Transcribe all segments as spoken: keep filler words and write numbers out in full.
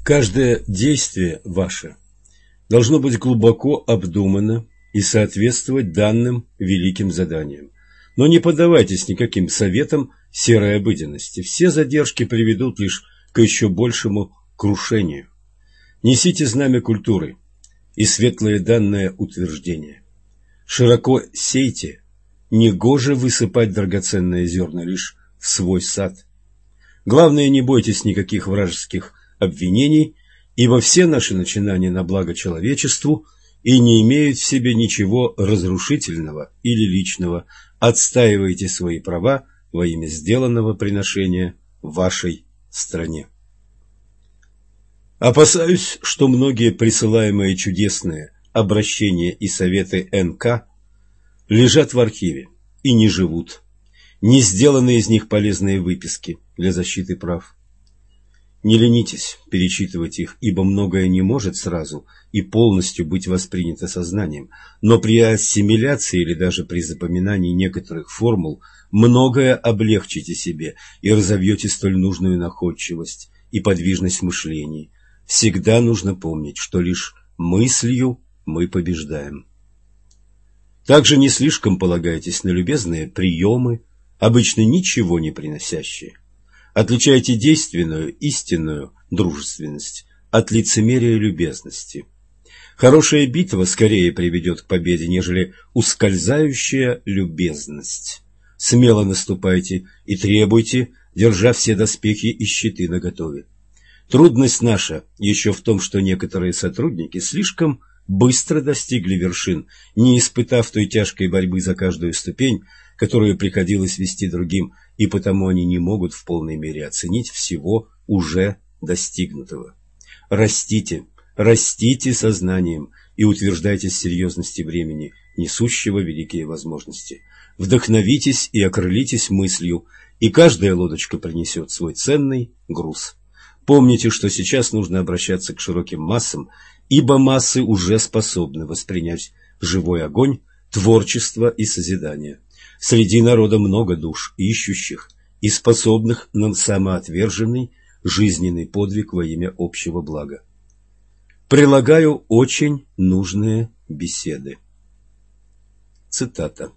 Каждое действие ваше должно быть глубоко обдумано и соответствовать данным великим заданиям. Но не поддавайтесь никаким советам серой обыденности. Все задержки приведут лишь к еще большему крушению. Несите знамя культуры и светлое данное утверждение. Широко сейте, негоже высыпать драгоценные зерна лишь в свой сад. Главное, не бойтесь никаких вражеских обвинений, ибо все наши начинания на благо человечеству и не имеют в себе ничего разрушительного или личного. Отстаивайте свои права во имя сделанного приношения вашей стране. Опасаюсь, что многие присылаемые чудесные обращения и советы эн ка лежат в архиве и не живут. Не сделаны из них полезные выписки для защиты прав. Не ленитесь перечитывать их, ибо многое не может сразу и полностью быть воспринято сознанием, но при ассимиляции или даже при запоминании некоторых формул многое облегчите себе и разовьете столь нужную находчивость и подвижность мышлений. Всегда нужно помнить, что лишь мыслью мы побеждаем. Также не слишком полагайтесь на любезные приемы, обычно ничего не приносящие. Отличайте действенную, истинную дружественность от лицемерия любезности. Хорошая битва скорее приведет к победе, нежели ускользающая любезность. Смело наступайте и требуйте, держа все доспехи и щиты наготове. Трудность наша еще в том, что некоторые сотрудники слишком быстро достигли вершин, не испытав той тяжкой борьбы за каждую ступень, которую приходилось вести другим, и потому они не могут в полной мере оценить всего уже достигнутого. Растите, растите сознанием и утверждайтесь в серьезности времени, несущего великие возможности. Вдохновитесь и окрылитесь мыслью, и каждая лодочка принесет свой ценный груз. Помните, что сейчас нужно обращаться к широким массам, ибо массы уже способны воспринять живой огонь, творчество и созидание. Среди народа много душ, ищущих и способных на самоотверженный жизненный подвиг во имя общего блага. Прилагаю очень нужные беседы. Цитата.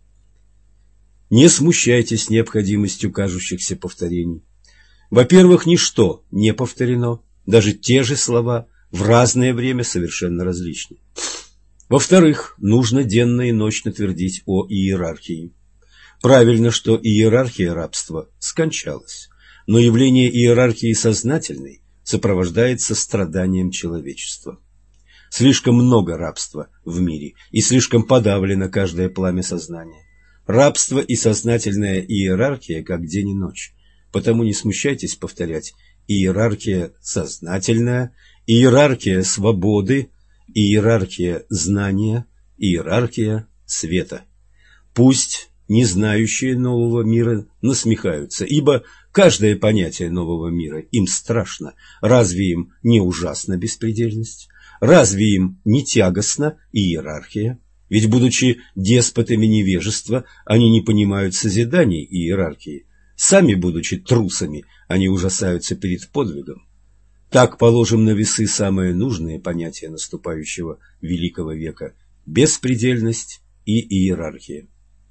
Не смущайтесь необходимостью кажущихся повторений. Во-первых, ничто не повторено, даже те же слова в разное время совершенно различны. Во-вторых, нужно денно и ночно твердить о иерархии. Правильно, что иерархия рабства скончалась, но явление иерархии сознательной сопровождается страданием человечества. Слишком много рабства в мире, и слишком подавлено каждое пламя сознания. Рабство и сознательная иерархия как день и ночь. Потому не смущайтесь повторять: иерархия сознательная, иерархия свободы, иерархия знания, иерархия света. Пусть не знающие нового мира насмехаются, ибо каждое понятие нового мира им страшно. Разве им не ужасна беспредельность? Разве им не тягостна иерархия? Ведь, будучи деспотами невежества, они не понимают созиданий иерархии. Сами, будучи трусами, они ужасаются перед подвигом. Так положим на весы самые нужные понятия наступающего великого века – беспредельность и иерархия.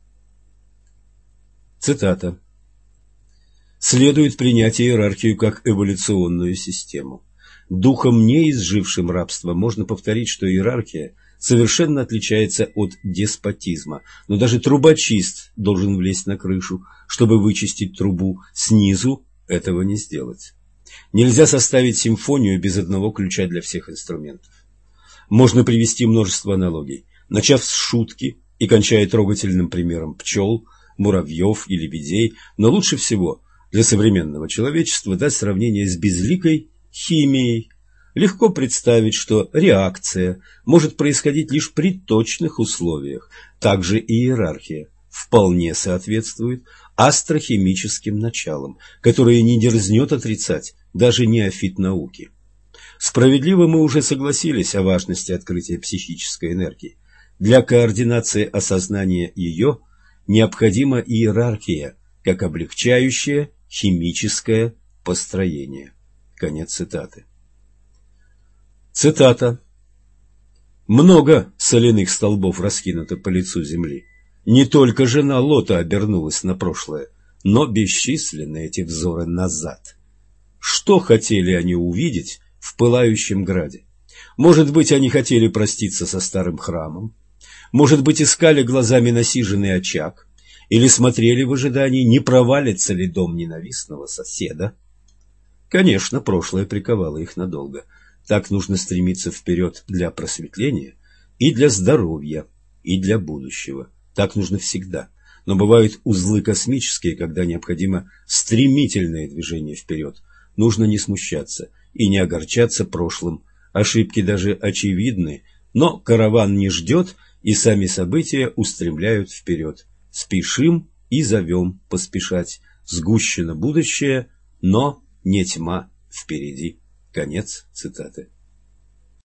Цитата. Следует принять иерархию как эволюционную систему. Духом, не изжившим рабство, можно повторить, что иерархия совершенно отличается от деспотизма, но даже трубочист должен влезть на крышу, чтобы вычистить трубу. Снизу этого не сделать. Нельзя составить симфонию без одного ключа для всех инструментов. Можно привести множество аналогий, начав с шутки и кончая трогательным примером пчел, муравьев и лебедей, но лучше всего для современного человечества дать сравнение с безликой химией. Легко представить, что реакция может происходить лишь при точных условиях. Также и иерархия вполне соответствует астрохимическим началам, которые не дерзнет отрицать даже неофит науки. Справедливо мы уже согласились о важности открытия психической энергии. Для координации осознания ее необходима иерархия, как облегчающее химическое построение. Конец цитаты. Цитата. «Много соляных столбов раскинуто по лицу земли. Не только жена Лота обернулась на прошлое, но бесчисленны эти взоры назад. Что хотели они увидеть в пылающем граде? Может быть, они хотели проститься со старым храмом? Может быть, искали глазами насиженный очаг? Или смотрели в ожидании, не провалится ли дом ненавистного соседа? Конечно, прошлое приковало их надолго. Так нужно стремиться вперед для просветления и для здоровья, и для будущего. Так нужно всегда. Но бывают узлы космические, когда необходимо стремительное движение вперед. Нужно не смущаться и не огорчаться прошлым. Ошибки даже очевидны, но караван не ждет, и сами события устремляют вперед. Спешим и зовем поспешать. Сгущено будущее, но не тьма впереди». Конец цитаты.